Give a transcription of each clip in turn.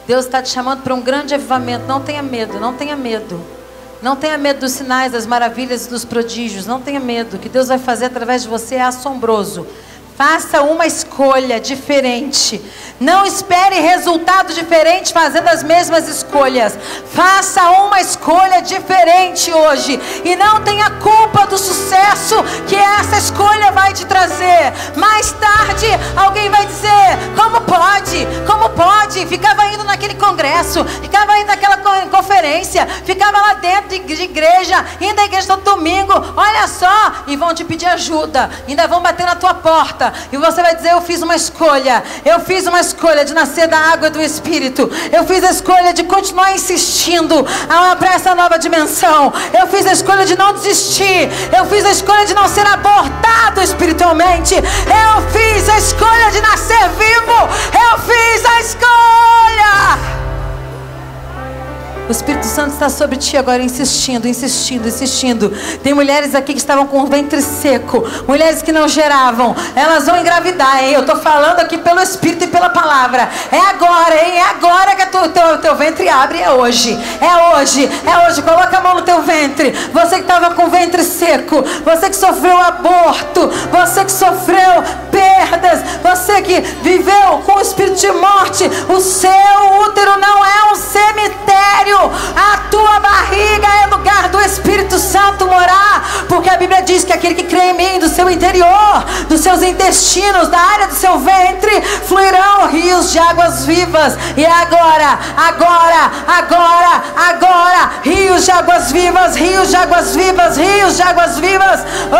Deus está te chamando para um grande avivamento. Não tenha medo, não tenha medo. Não tenha medo dos sinais, das maravilhas e dos prodígios. Não tenha medo. O que Deus vai fazer através de você é assombroso. Faça uma escolha diferente. Não espere resultado diferente fazendo as mesmas escolhas. Faça uma escolha diferente hoje. E não tenha culpa do sucesso que essa escolha vai te trazer. Mais tarde alguém vai dizer: como pode? Como pode? Ficava indo naquele congresso, ficava indo naquela conferência, ficava lá dentro de igreja, indo à igreja todo domingo. Olha só. E vão te pedir ajuda. Ainda vão bater na tua porta. E você vai dizer: eu fiz uma escolha. Eu fiz uma escolha de nascer da água e do Espírito. Eu fiz a escolha de continuar insistindo para essa nova dimensão. Eu fiz a escolha de não desistir. Eu fiz a escolha de não ser abortado espiritualmente. Eu fiz a escolha de nascer vivo. Eu fiz a escolha. O Espírito Santo está sobre ti agora, insistindo, insistindo, insistindo. Tem mulheres aqui que estavam com o ventre seco, mulheres que não geravam. Elas vão engravidar, hein? Eu estou falando aqui pelo Espírito e pela palavra. É agora, hein? É agora que teu ventre abre. É hoje, é hoje, é hoje. Coloca a mão no teu ventre. Você que estava com o ventre seco, você que sofreu aborto, você que sofreu perdas, você que viveu com o espírito de morte. O seu útero não é um cemitério. A tua barriga é lugar do Espírito Santo morar, porque a Bíblia diz que aquele que crê em mim, do seu interior, dos seus intestinos, da área do seu ventre, fluirão rios de águas vivas. E agora, agora, agora, agora, rios de águas vivas, rios de águas vivas, rios de águas vivas.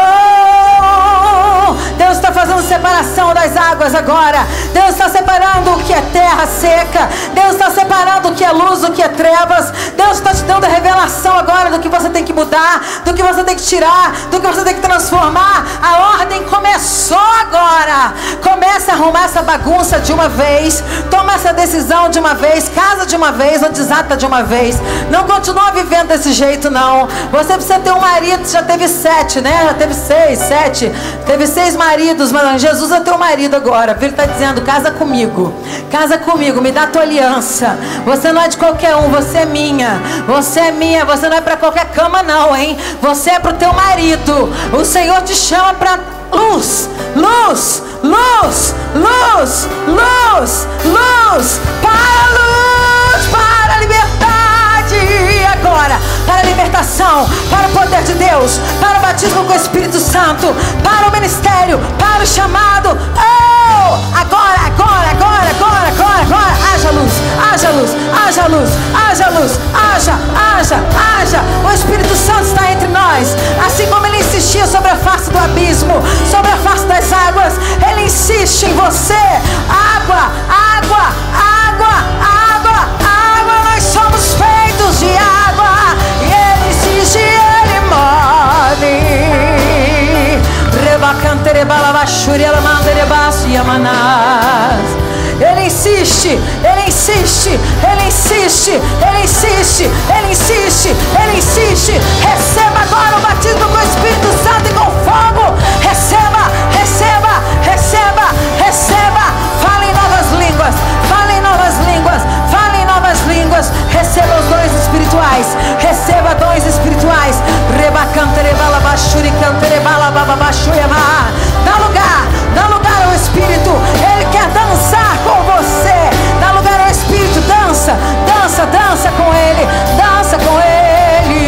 Oh, Deus está fazendo separação das águas agora. Deus está separando o que é terra seca. Deus está separando o que é luz, o que é trevas. Deus está te dando a revelação agora do que você tem que mudar, do que você tem que tirar, do que você tem que transformar. A ordem começou agora. Começa a arrumar essa bagunça de uma vez. Toma essa decisão de uma vez. Casa de uma vez ou desata de uma vez. Não continua vivendo desse jeito, não. Você precisa ter um marido. Já teve 7, né? Já teve 6, 7. Teve 6 maridos, mas Jesus é teu marido agora. Ele está dizendo: casa comigo. Casa comigo, me dá tua aliança. Você não é de qualquer um, você é minha. Você é minha, você não é para qualquer cama não, hein? Você é para o teu marido. O Senhor te chama para luz, luz, luz, luz, luz, luz, para a luz, para a liberdade agora, para a libertação, para o poder de Deus, para o batismo com o Espírito Santo, para o ministério, para o chamado. Oh, agora, agora, agora, agora, agora, agora, haja luz, haja luz, haja luz, haja luz, haja, haja, haja. O Espírito Santo está entre nós, assim como ele insistia sobre a face do abismo, sobre a face das águas, ele insiste em você. Água, água, água, água, água, nós somos feitos de água, e ele insiste, ele move. Ele insiste, ele insiste, ele insiste, ele insiste, ele insiste, ele insiste. Receba agora o batismo com o Espírito Santo e com fogo. Receba, receba, receba, receba. Fale em novas línguas, fale em novas línguas, fale em novas línguas. Receba os dons espirituais, receba dons espirituais. Dá lugar ao Espírito. Ele quer dançar com você. Dá lugar ao Espírito. Dança, dança, dança com Ele. Dança com Ele.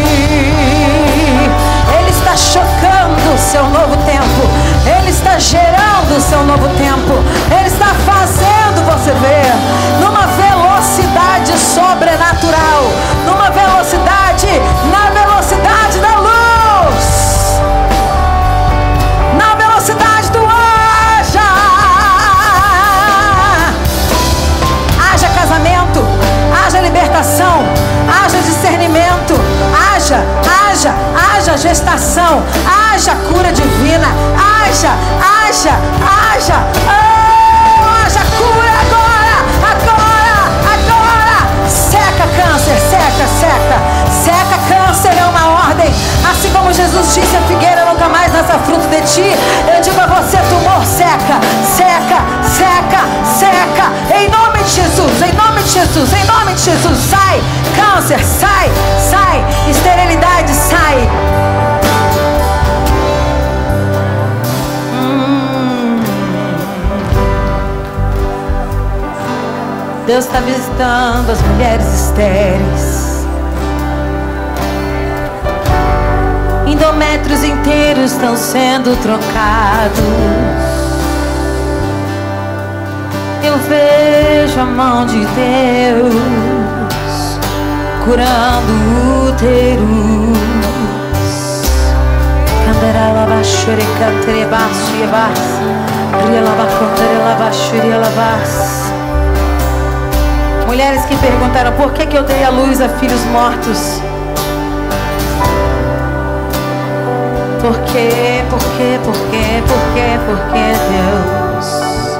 Ele está chocando o seu novo tempo. Ele está gerando o seu novo tempo. Ele está fazendo você ver numa velocidade sobrenatural, numa velocidade, na velocidade da luz, na velocidade do haja. Haja casamento, haja libertação, haja discernimento, haja, haja, haja gestação, haja cura divina, haja, haja, haja, oh, haja cura agora, agora, agora. Seca câncer, seca, seca, seca câncer, é uma ordem. Assim como Jesus disse: a figueira nunca mais nasce fruto de ti, eu digo a você: tumor, seca, seca, seca, seca, em nome de Jesus, em nome de Jesus, em nome Jesus, sai. Câncer, sai, sai. Esterilidade, sai. Deus está visitando as mulheres estéreis. Endométrios inteiros estão sendo trocados. Eu vejo a mão de Deus curando úteros. Mulheres que perguntaram: por que eu dei à luz a filhos mortos? Por quê? Porque Deus,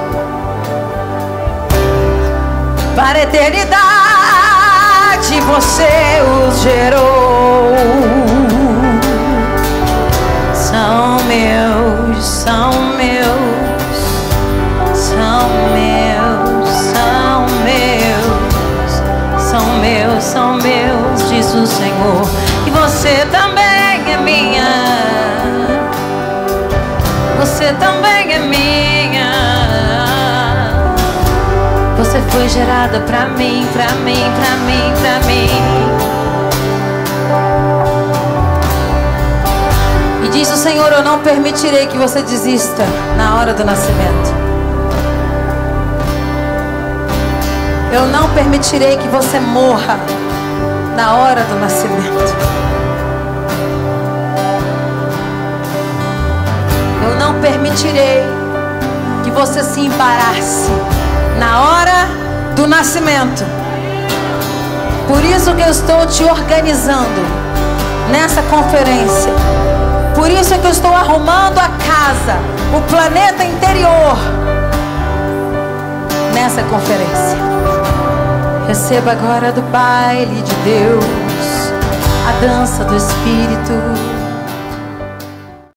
para a eternidade você os gerou. São meus, são meus, são meus, são meus, são meus, são meus, diz o Senhor. E você também é minha. Você também é minha. Você foi gerada pra mim, pra mim, pra mim, pra mim. E diz o Senhor: eu não permitirei que você desista na hora do nascimento. Eu não permitirei que você morra na hora do nascimento. Eu não permitirei que você se embarace na hora do nascimento. Por isso que eu estou te organizando nessa conferência. Por isso que eu estou arrumando a casa, o planeta interior, nessa conferência. Receba agora do baile de Deus a dança do Espírito.